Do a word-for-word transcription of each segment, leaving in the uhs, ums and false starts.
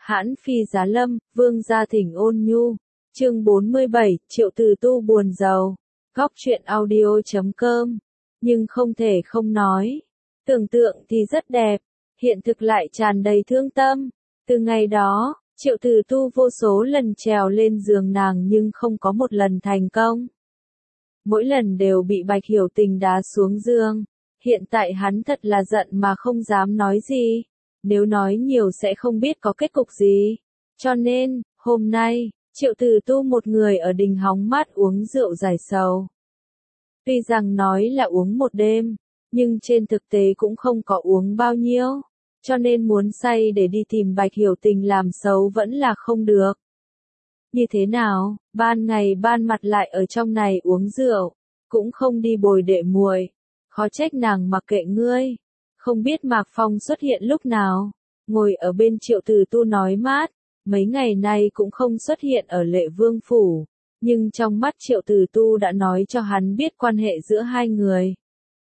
Hãn phi giá lâm, vương gia thỉnh ôn nhu. Chương bốn mươi bảy, Triệu Từ Tu buồn giàu. Góc truyện audio chấm com. Nhưng không thể không nói. Tưởng tượng thì rất đẹp, hiện thực lại tràn đầy thương tâm. Từ ngày đó, Triệu Từ Tu vô số lần trèo lên giường nàng nhưng không có một lần thành công. Mỗi lần đều bị Bạch Hiểu Tình đá xuống giường. Hiện tại hắn thật là giận mà không dám nói gì. Nếu nói nhiều sẽ không biết có kết cục gì. Cho nên, hôm nay, Triệu Từ Tu một người ở đình hóng mát uống rượu giải sầu. Tuy rằng nói là uống một đêm, nhưng trên thực tế cũng không có uống bao nhiêu. Cho nên muốn say để đi tìm Bạch Hiểu Tình làm xấu vẫn là không được. Như thế nào, ban ngày ban mặt lại ở trong này uống rượu, cũng không đi bồi đệ muội, khó trách nàng mặc kệ ngươi. Không biết Mạc Phong xuất hiện lúc nào, ngồi ở bên Triệu Từ Tu nói mát, mấy ngày nay cũng không xuất hiện ở Lệ Vương phủ, nhưng trong mắt Triệu Từ Tu đã nói cho hắn biết quan hệ giữa hai người.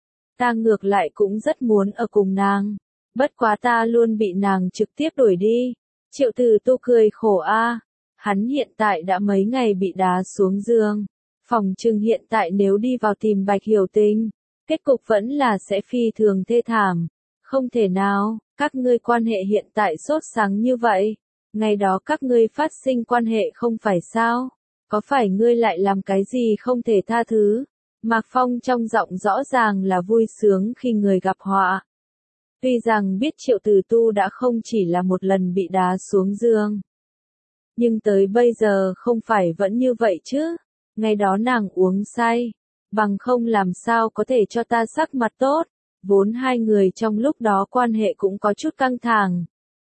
Ta ngược lại cũng rất muốn ở cùng nàng, bất quá ta luôn bị nàng trực tiếp đuổi đi. Triệu Từ Tu cười khổ a, hắn hiện tại đã mấy ngày bị đá xuống giường, phòng trừng hiện tại nếu đi vào tìm Bạch Hiểu Tình, kết cục vẫn là sẽ phi thường thê thảm. Không thể nào, các ngươi quan hệ hiện tại sốt sắng như vậy. Ngày đó các ngươi phát sinh quan hệ không phải sao? Có phải ngươi lại làm cái gì không thể tha thứ? Mạc Phong trong giọng rõ ràng là vui sướng khi người gặp họa. Tuy rằng biết Triệu Từ Tu đã không chỉ là một lần bị đá xuống giường. Nhưng tới bây giờ không phải vẫn như vậy chứ? Ngày đó nàng uống say. Bằng không làm sao có thể cho ta sắc mặt tốt, vốn hai người trong lúc đó quan hệ cũng có chút căng thẳng.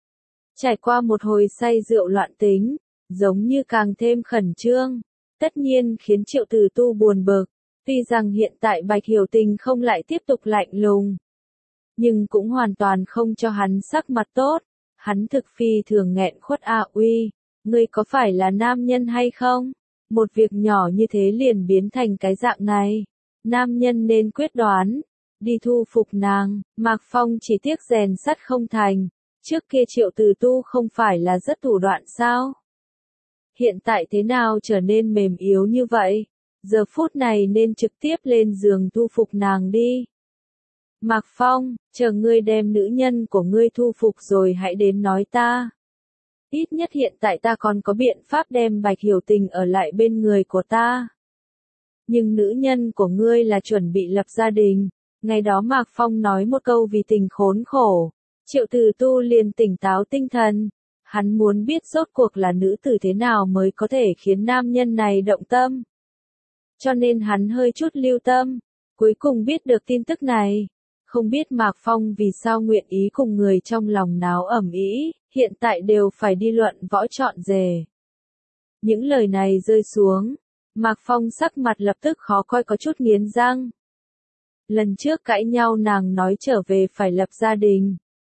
Trải qua một hồi say rượu loạn tính, giống như càng thêm khẩn trương, tất nhiên khiến Triệu Từ Tu buồn bực, tuy rằng hiện tại Bạch Hiểu Tình không lại tiếp tục lạnh lùng, nhưng cũng hoàn toàn không cho hắn sắc mặt tốt, hắn thực phi thường nghẹn khuất a uy, ngươi có phải là nam nhân hay không? Một việc nhỏ như thế liền biến thành cái dạng này. Nam nhân nên quyết đoán, đi thu phục nàng. Mạc Phong chỉ tiếc rèn sắt không thành. Trước kia Triệu Từ Tu không phải là rất thủ đoạn sao? Hiện tại thế nào trở nên mềm yếu như vậy? Giờ phút này nên trực tiếp lên giường thu phục nàng đi. Mạc Phong, chờ ngươi đem nữ nhân của ngươi thu phục rồi hãy đến nói ta. Ít nhất hiện tại ta còn có biện pháp đem Bạch Hiểu Tình ở lại bên người của ta. Nhưng nữ nhân của ngươi là chuẩn bị lập gia đình. Ngày đó Mạc Phong nói một câu vì tình khốn khổ. Triệu Từ Tu liền tỉnh táo tinh thần. Hắn muốn biết rốt cuộc là nữ tử thế nào mới có thể khiến nam nhân này động tâm. Cho nên hắn hơi chút lưu tâm. Cuối cùng biết được tin tức này. Không biết Mạc Phong vì sao nguyện ý cùng người trong lòng náo ẩm ĩ, hiện tại đều phải đi luận võ trọn rể. Những lời này rơi xuống, Mạc Phong sắc mặt lập tức khó coi có chút nghiến răng. Lần trước cãi nhau nàng nói trở về phải lập gia đình.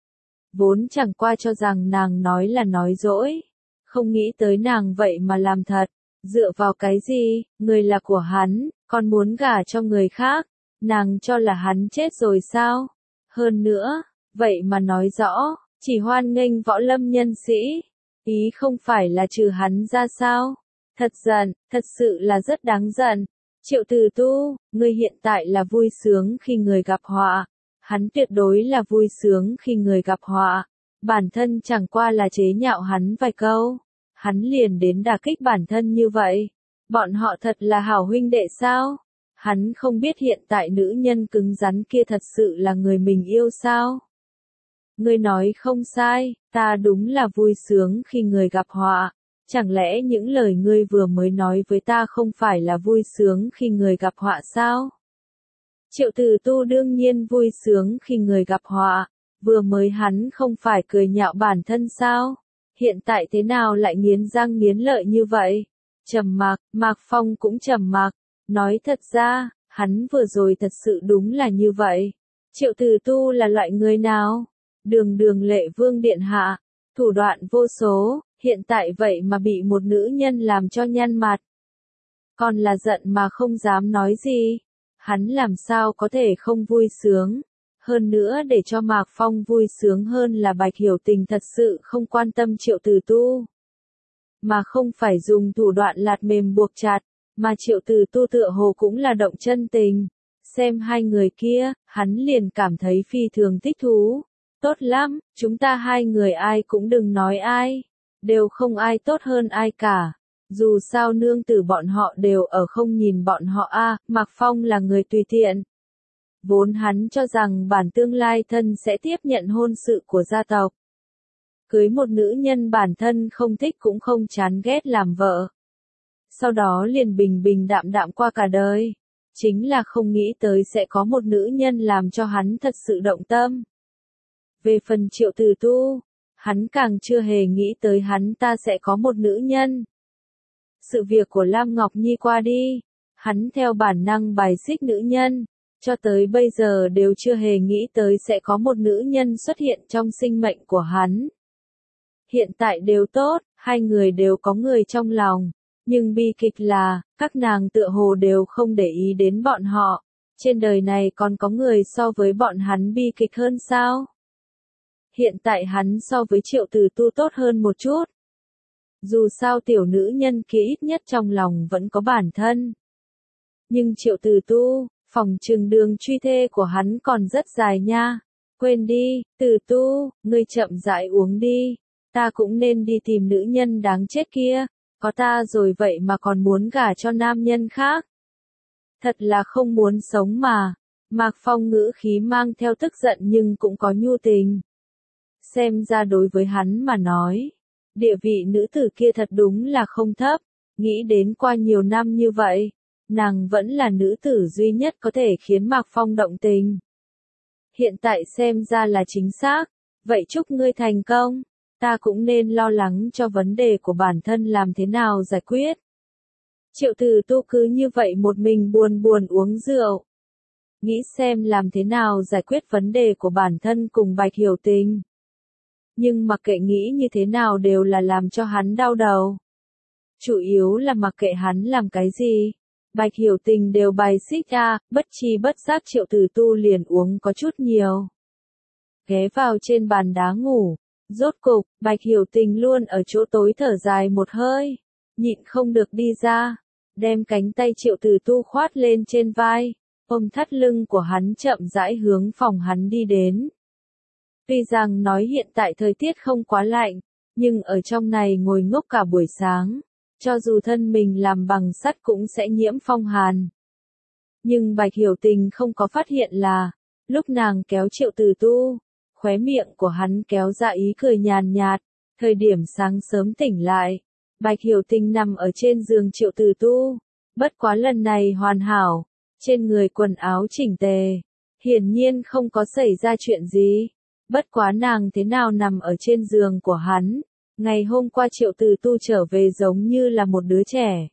Vốn chẳng qua cho rằng nàng nói là nói dỗi, không nghĩ tới nàng vậy mà làm thật, dựa vào cái gì, người là của hắn, còn muốn gả cho người khác. Nàng cho là hắn chết rồi sao? Hơn nữa, vậy mà nói rõ, chỉ hoan nghênh võ lâm nhân sĩ. Ý không phải là trừ hắn ra sao? Thật giận, thật sự là rất đáng giận. Triệu Từ Tu, ngươi hiện tại là vui sướng khi người gặp họa. Hắn tuyệt đối là vui sướng khi người gặp họa. Bản thân chẳng qua là chế nhạo hắn vài câu. Hắn liền đến đả kích bản thân như vậy. Bọn họ thật là hảo huynh đệ sao? Hắn không biết hiện tại nữ nhân cứng rắn kia thật sự là người mình yêu sao? Ngươi nói không sai, ta đúng là vui sướng khi người gặp họa. Chẳng lẽ những lời ngươi vừa mới nói với ta không phải là vui sướng khi người gặp họa sao? Triệu Từ Tu đương nhiên vui sướng khi người gặp họa. Vừa mới hắn không phải cười nhạo bản thân sao? Hiện tại thế nào lại nghiến răng nghiến lợi như vậy? Trầm mặc, Mạc Phong cũng trầm mặc. Nói thật ra, hắn vừa rồi thật sự đúng là như vậy. Triệu Từ Tu là loại người nào? Đường đường Lệ Vương điện hạ, thủ đoạn vô số, hiện tại vậy mà bị một nữ nhân làm cho nhăn mặt. Còn là giận mà không dám nói gì. Hắn làm sao có thể không vui sướng. Hơn nữa để cho Mạc Phong vui sướng hơn là Bạch Hiểu Tình thật sự không quan tâm Triệu Từ Tu. Mà không phải dùng thủ đoạn lạt mềm buộc chặt, mà Triệu Từ Tu tựa hồ cũng là động chân tình. Xem hai người kia, hắn liền cảm thấy phi thường thích thú. Tốt lắm, chúng ta hai người ai cũng đừng nói ai. Đều không ai tốt hơn ai cả. Dù sao nương tử bọn họ đều ở không nhìn bọn họ a, à, Mạc Phong là người tùy tiện. Vốn hắn cho rằng bản tương lai thân sẽ tiếp nhận hôn sự của gia tộc. Cưới một nữ nhân bản thân không thích cũng không chán ghét làm vợ. Sau đó liền bình bình đạm đạm qua cả đời. Chính là không nghĩ tới sẽ có một nữ nhân làm cho hắn thật sự động tâm. Về phần Triệu Từ Tu, hắn càng chưa hề nghĩ tới hắn ta sẽ có một nữ nhân. Sự việc của Lam Ngọc Nhi qua đi, hắn theo bản năng bài xích nữ nhân, cho tới bây giờ đều chưa hề nghĩ tới sẽ có một nữ nhân xuất hiện trong sinh mệnh của hắn. Hiện tại đều tốt, hai người đều có người trong lòng, nhưng bi kịch là, các nàng tựa hồ đều không để ý đến bọn họ. Trên đời này còn có người so với bọn hắn bi kịch hơn sao? Hiện tại hắn so với Triệu Từ Tu tốt hơn một chút. Dù sao tiểu nữ nhân kia ít nhất trong lòng vẫn có bản thân. Nhưng Triệu Từ Tu, phòng trường đường truy thê của hắn còn rất dài nha. Quên đi, Từ Tu, ngươi chậm rãi uống đi. Ta cũng nên đi tìm nữ nhân đáng chết kia. Có ta rồi vậy mà còn muốn gả cho nam nhân khác. Thật là không muốn sống mà. Mạc Phong ngữ khí mang theo tức giận nhưng cũng có nhu tình. Xem ra đối với hắn mà nói, địa vị nữ tử kia thật đúng là không thấp. Nghĩ đến qua nhiều năm như vậy, nàng vẫn là nữ tử duy nhất có thể khiến Mạc Phong động tình. Hiện tại xem ra là chính xác. Vậy chúc ngươi thành công. Ta cũng nên lo lắng cho vấn đề của bản thân làm thế nào giải quyết. Triệu Từ Tu cứ như vậy một mình buồn buồn uống rượu. Nghĩ xem làm thế nào giải quyết vấn đề của bản thân cùng Bạch Hiểu Tình. Nhưng mặc kệ nghĩ như thế nào đều là làm cho hắn đau đầu. Chủ yếu là mặc kệ hắn làm cái gì. Bạch Hiểu Tình đều bài xích ra, bất chi bất giác Triệu Từ Tu liền uống có chút nhiều. Ghé vào trên bàn đá ngủ. Rốt cục, Bạch Hiểu Tình luôn ở chỗ tối thở dài một hơi. Nhịn không được đi ra. Đem cánh tay Triệu Từ Tu khoát lên trên vai. Ôm thắt lưng của hắn chậm rãi hướng phòng hắn đi đến. Tuy rằng nói hiện tại thời tiết không quá lạnh, nhưng ở trong này ngồi ngốc cả buổi sáng, cho dù thân mình làm bằng sắt cũng sẽ nhiễm phong hàn. Nhưng Bạch Hiểu Tình không có phát hiện là, lúc nàng kéo Triệu Từ Tu, khóe miệng của hắn kéo ra ý cười nhàn nhạt, thời điểm sáng sớm tỉnh lại, Bạch Hiểu Tình nằm ở trên giường Triệu Từ Tu, bất quá lần này hoàn hảo, trên người quần áo chỉnh tề, hiển nhiên không có xảy ra chuyện gì. Bất quá nàng thế nào nằm ở trên giường của hắn, ngày hôm qua Triệu Từ Tu trở về giống như là một đứa trẻ.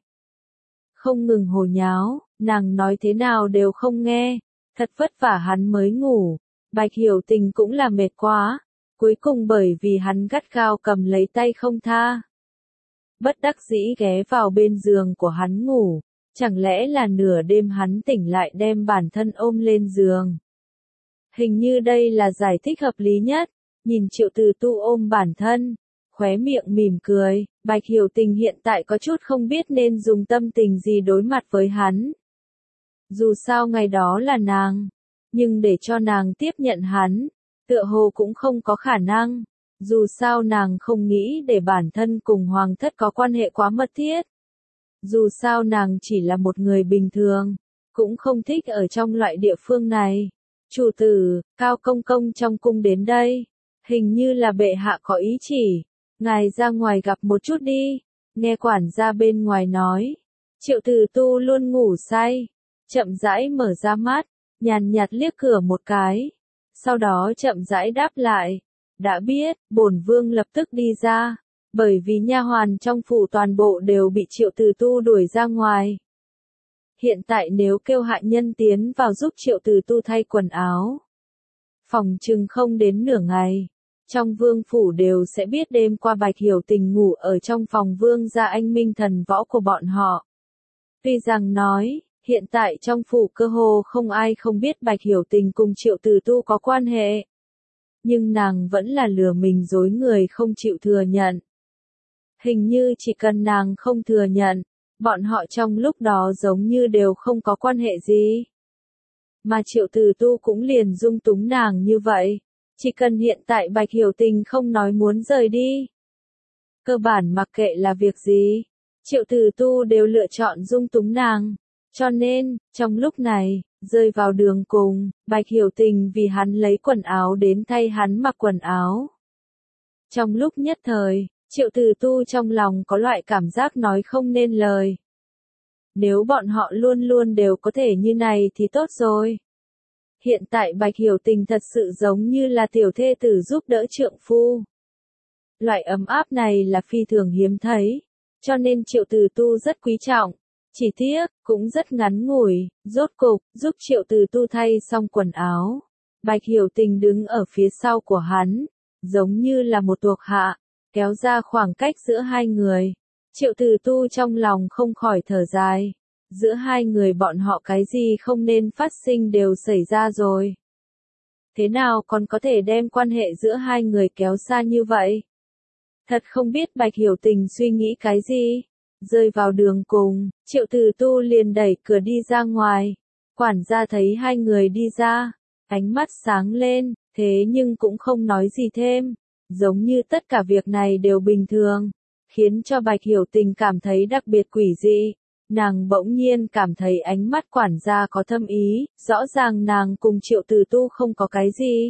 Không ngừng hồ nháo, nàng nói thế nào đều không nghe, thật vất vả hắn mới ngủ, Bạch Hiểu Tình cũng là mệt quá, cuối cùng bởi vì hắn gắt gao cầm lấy tay không tha. Bất đắc dĩ ghé vào bên giường của hắn ngủ, chẳng lẽ là nửa đêm hắn tỉnh lại đem bản thân ôm lên giường. Hình như đây là giải thích hợp lý nhất, nhìn Triệu Từ Tu ôm bản thân, khóe miệng mỉm cười, Bạch Hiểu Tình hiện tại có chút không biết nên dùng tâm tình gì đối mặt với hắn. Dù sao ngày đó là nàng, nhưng để cho nàng tiếp nhận hắn, tựa hồ cũng không có khả năng, dù sao nàng không nghĩ để bản thân cùng hoàng thất có quan hệ quá mật thiết. Dù sao nàng chỉ là một người bình thường, cũng không thích ở trong loại địa phương này. Chủ tử, Cao Công Công trong cung đến đây. Hình như là bệ hạ có ý chỉ. Ngài ra ngoài gặp một chút đi. Nghe quản gia bên ngoài nói. Triệu Từ Tu luôn ngủ say. Chậm rãi mở ra mắt. Nhàn nhạt liếc cửa một cái. Sau đó chậm rãi đáp lại. Đã biết, bổn vương lập tức đi ra. Bởi vì nha hoàn trong phủ toàn bộ đều bị Triệu Từ Tu đuổi ra ngoài. Hiện tại nếu kêu hạ nhân tiến vào giúp Triệu Từ Tu thay quần áo, phòng chừng không đến nửa ngày, trong vương phủ đều sẽ biết đêm qua Bạch Hiểu Tình ngủ ở trong phòng vương gia anh minh thần võ của bọn họ. Tuy rằng nói, Hiện tại trong phủ cơ hồ không ai không biết Bạch Hiểu Tình cùng Triệu Từ Tu có quan hệ. Nhưng nàng vẫn là lừa mình dối người không chịu thừa nhận. Hình như chỉ cần nàng không thừa nhận, bọn họ trong lúc đó giống như đều không có quan hệ gì. Mà Triệu Từ Tu cũng liền dung túng nàng như vậy. Chỉ cần hiện tại Bạch Hiểu Tình không nói muốn rời đi. Cơ bản mặc kệ là việc gì, Triệu Từ Tu đều lựa chọn dung túng nàng. Cho nên, trong lúc này, rơi vào đường cùng, Bạch Hiểu Tình vì hắn lấy quần áo đến thay hắn mặc quần áo. Trong lúc nhất thời, Triệu Từ Tu trong lòng có loại cảm giác nói không nên lời. Nếu bọn họ luôn luôn đều có thể như này thì tốt rồi. Hiện tại Bạch Hiểu Tình thật sự giống như là tiểu thê tử giúp đỡ trượng phu. Loại ấm áp này là phi thường hiếm thấy, cho nên Triệu Từ Tu rất quý trọng. Chỉ tiếc, cũng rất ngắn ngủi, rốt cục, giúp Triệu Từ Tu thay xong quần áo. Bạch Hiểu Tình đứng ở phía sau của hắn, giống như là một thuộc hạ, kéo ra khoảng cách giữa hai người. Triệu Từ Tu trong lòng không khỏi thở dài. Giữa hai người bọn họ cái gì không nên phát sinh đều xảy ra rồi. Thế nào còn có thể đem quan hệ giữa hai người kéo xa như vậy? Thật không biết Bạch Hiểu Tình suy nghĩ cái gì. Rơi vào đường cùng, Triệu Từ Tu liền đẩy cửa đi ra ngoài. Quản gia thấy hai người đi ra, ánh mắt sáng lên, thế nhưng cũng không nói gì thêm. Giống như tất cả việc này đều bình thường, khiến cho Bạch Hiểu Tình cảm thấy đặc biệt quỷ dị. Nàng bỗng nhiên cảm thấy ánh mắt quản gia có thâm ý, rõ ràng nàng cùng Triệu Từ Tu không có cái gì.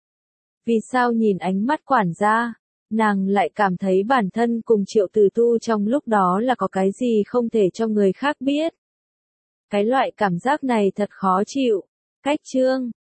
Vì sao nhìn ánh mắt quản gia, nàng lại cảm thấy bản thân cùng Triệu Từ Tu trong lúc đó là có cái gì không thể cho người khác biết. Cái loại cảm giác này thật khó chịu. Cách chương